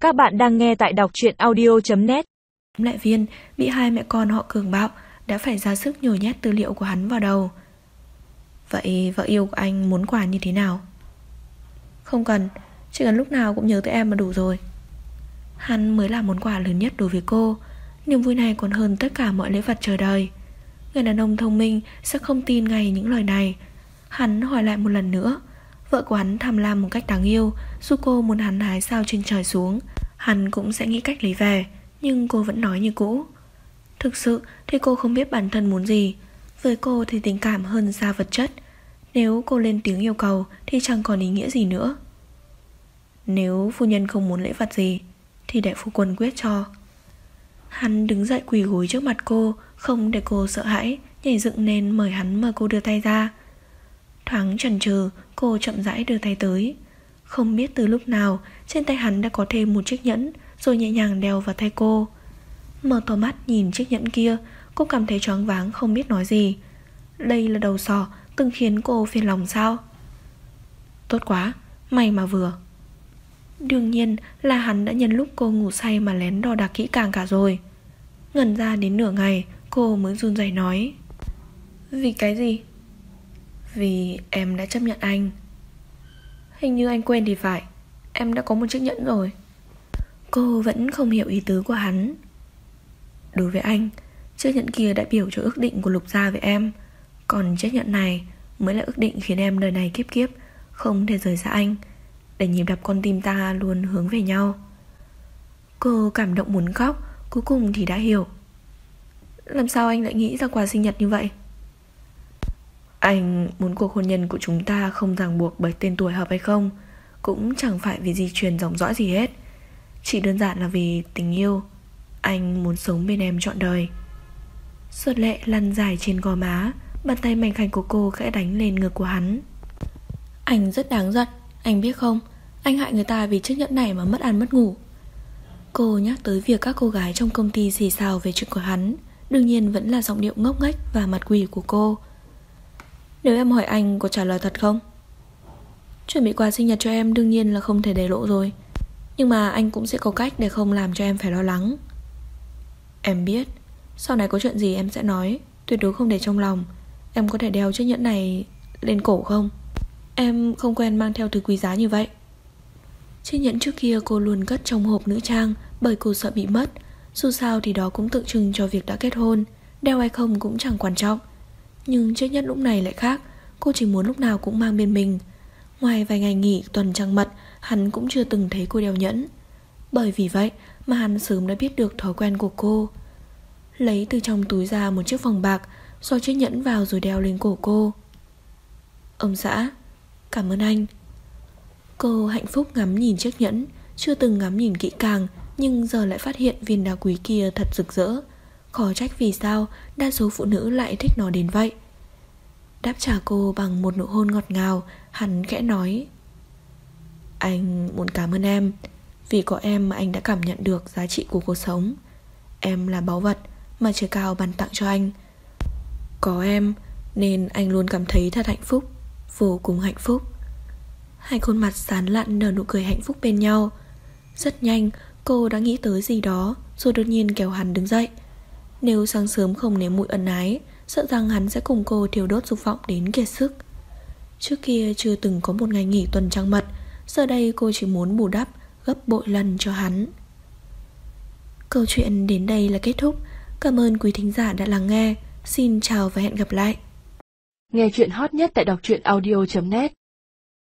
Các bạn đang nghe tại đọc truyện audio.net. Lại Viên bị hai mẹ con họ cường bạo đã phải ra sức nhồi nhét tư liệu của hắn vào đầu. Vậy vợ yêu của anh muốn quà như thế nào? Không cần, chỉ cần lúc nào cũng nhớ tới em là đủ rồi. Hắn mới là món quà lớn nhất đối với cô. Niềm vui này còn hơn tất cả mọi lễ vật trời đời. Người đàn ông thông minh sẽ không tin ngay những lời này. Hắn hỏi lại một lần nữa. Vợ của hắn tham lam một cách đáng yêu. Dù cô muốn hắn hái sao trên trời xuống, hắn cũng sẽ nghĩ cách lấy về. Nhưng cô vẫn nói như cũ. Thực sự thì cô không biết bản thân muốn gì. Với cô thì tình cảm hơn xa vật chất. Nếu cô lên tiếng yêu cầu thì chẳng còn ý nghĩa gì nữa. Nếu phu nhân không muốn lễ vật gì thì để phu quân quyết cho. Hắn đứng dậy quỳ gối trước mặt cô, không để cô sợ hãi, nhảy dựng nên mời hắn mà cô đưa tay ra. Thoáng chần chừ, cô chậm rãi đưa tay tới. Không biết từ lúc nào trên tay hắn đã có thêm một chiếc nhẫn, rồi nhẹ nhàng đeo vào tay cô. Mở to mắt nhìn chiếc nhẫn kia, cô cảm thấy choáng váng không biết nói gì. Đây là đầu sỏ từng khiến cô phiền lòng sao? Tốt quá, may mà vừa. Đương nhiên là hắn đã nhân lúc cô ngủ say mà lén đo đạc kỹ càng cả rồi. Ngẩn ra đến nửa ngày, cô mới run rẩy nói: Vì cái gì? Vì em đã chấp nhận anh. Hình như anh quên thì phải, em đã có một chiếc nhẫn rồi. Cô vẫn không hiểu ý tứ của hắn. Đối với anh, chiếc nhẫn kia đại biểu cho ước định của Lục gia với em. Còn chiếc nhẫn này mới là ước định khiến em đời này kiếp kiếp không thể rời xa anh, để nhịp đập con tim ta luôn hướng về nhau. Cô cảm động muốn khóc, cuối cùng thì đã hiểu. Làm sao anh lại nghĩ ra quà sinh nhật như vậy? Anh muốn cuộc hôn nhân của chúng ta không ràng buộc bởi tên tuổi hợp hay không, cũng chẳng phải vì di truyền dòng dõi gì hết. Chỉ đơn giản là vì tình yêu. Anh muốn sống bên em trọn đời. Giọt lệ lăn dài trên gò má. Bàn tay mảnh khảnh của cô khẽ đánh lên ngực của hắn. Anh rất đáng giận, anh biết không? Anh hại người ta vì chiếc nhẫn này mà mất ăn mất ngủ. Cô nhắc tới việc các cô gái trong công ty xì xào về chuyện của hắn. Đương nhiên vẫn là giọng điệu ngốc nghếch và mặt quỷ của cô. Nếu em hỏi anh có trả lời thật không? Chuẩn bị quà sinh nhật cho em đương nhiên là không thể để lộ rồi, nhưng mà anh cũng sẽ có cách để không làm cho em phải lo lắng. Em biết, sau này có chuyện gì em sẽ nói, tuyệt đối không để trong lòng. Em có thể đeo chiếc nhẫn này lên cổ không? Em không quen mang theo thứ quý giá như vậy. Chiếc nhẫn trước kia cô luôn cất trong hộp nữ trang, bởi cô sợ bị mất. Dù sao thì đó cũng tượng trưng cho việc đã kết hôn, đeo hay không cũng chẳng quan trọng. Nhưng chiếc nhẫn lúc này lại khác. Cô chỉ muốn lúc nào cũng mang bên mình. Ngoài vài ngày nghỉ tuần trăng mật, hắn cũng chưa từng thấy cô đeo nhẫn. Bởi vì vậy mà hắn sớm đã biết được thói quen của cô. Lấy từ trong túi ra một chiếc vòng bạc, xỏ chiếc nhẫn vào rồi đeo lên cổ cô. Ông xã, cảm ơn anh. Cô hạnh phúc ngắm nhìn chiếc nhẫn. Chưa từng ngắm nhìn kỹ càng, nhưng giờ lại phát hiện viên đá quý kia thật rực rỡ. Khó trách vì sao đa số phụ nữ lại thích nó đến vậy. Đáp trả cô bằng một nụ hôn ngọt ngào, hắn khẽ nói: Anh muốn cảm ơn em. Vì có em mà anh đã cảm nhận được giá trị của cuộc sống. Em là báu vật mà trời cao ban tặng cho anh. Có em nên anh luôn cảm thấy thật hạnh phúc, vô cùng hạnh phúc. Hai khuôn mặt sán lạn nở nụ cười hạnh phúc bên nhau. Rất nhanh cô đã nghĩ tới gì đó, rồi đột nhiên kéo hắn đứng dậy. Nếu sáng sớm không nếm mùi ân ái, sợ rằng hắn sẽ cùng cô thiêu đốt dục vọng đến kiệt sức. Trước kia chưa từng có một ngày nghỉ tuần trăng mật, giờ đây cô chỉ muốn bù đắp gấp bội lần cho hắn. Câu chuyện đến đây là kết thúc. Cảm ơn quý thính giả đã lắng nghe. Xin chào và hẹn gặp lại. Nghe chuyện hot nhất tại đọc truyện audio.net.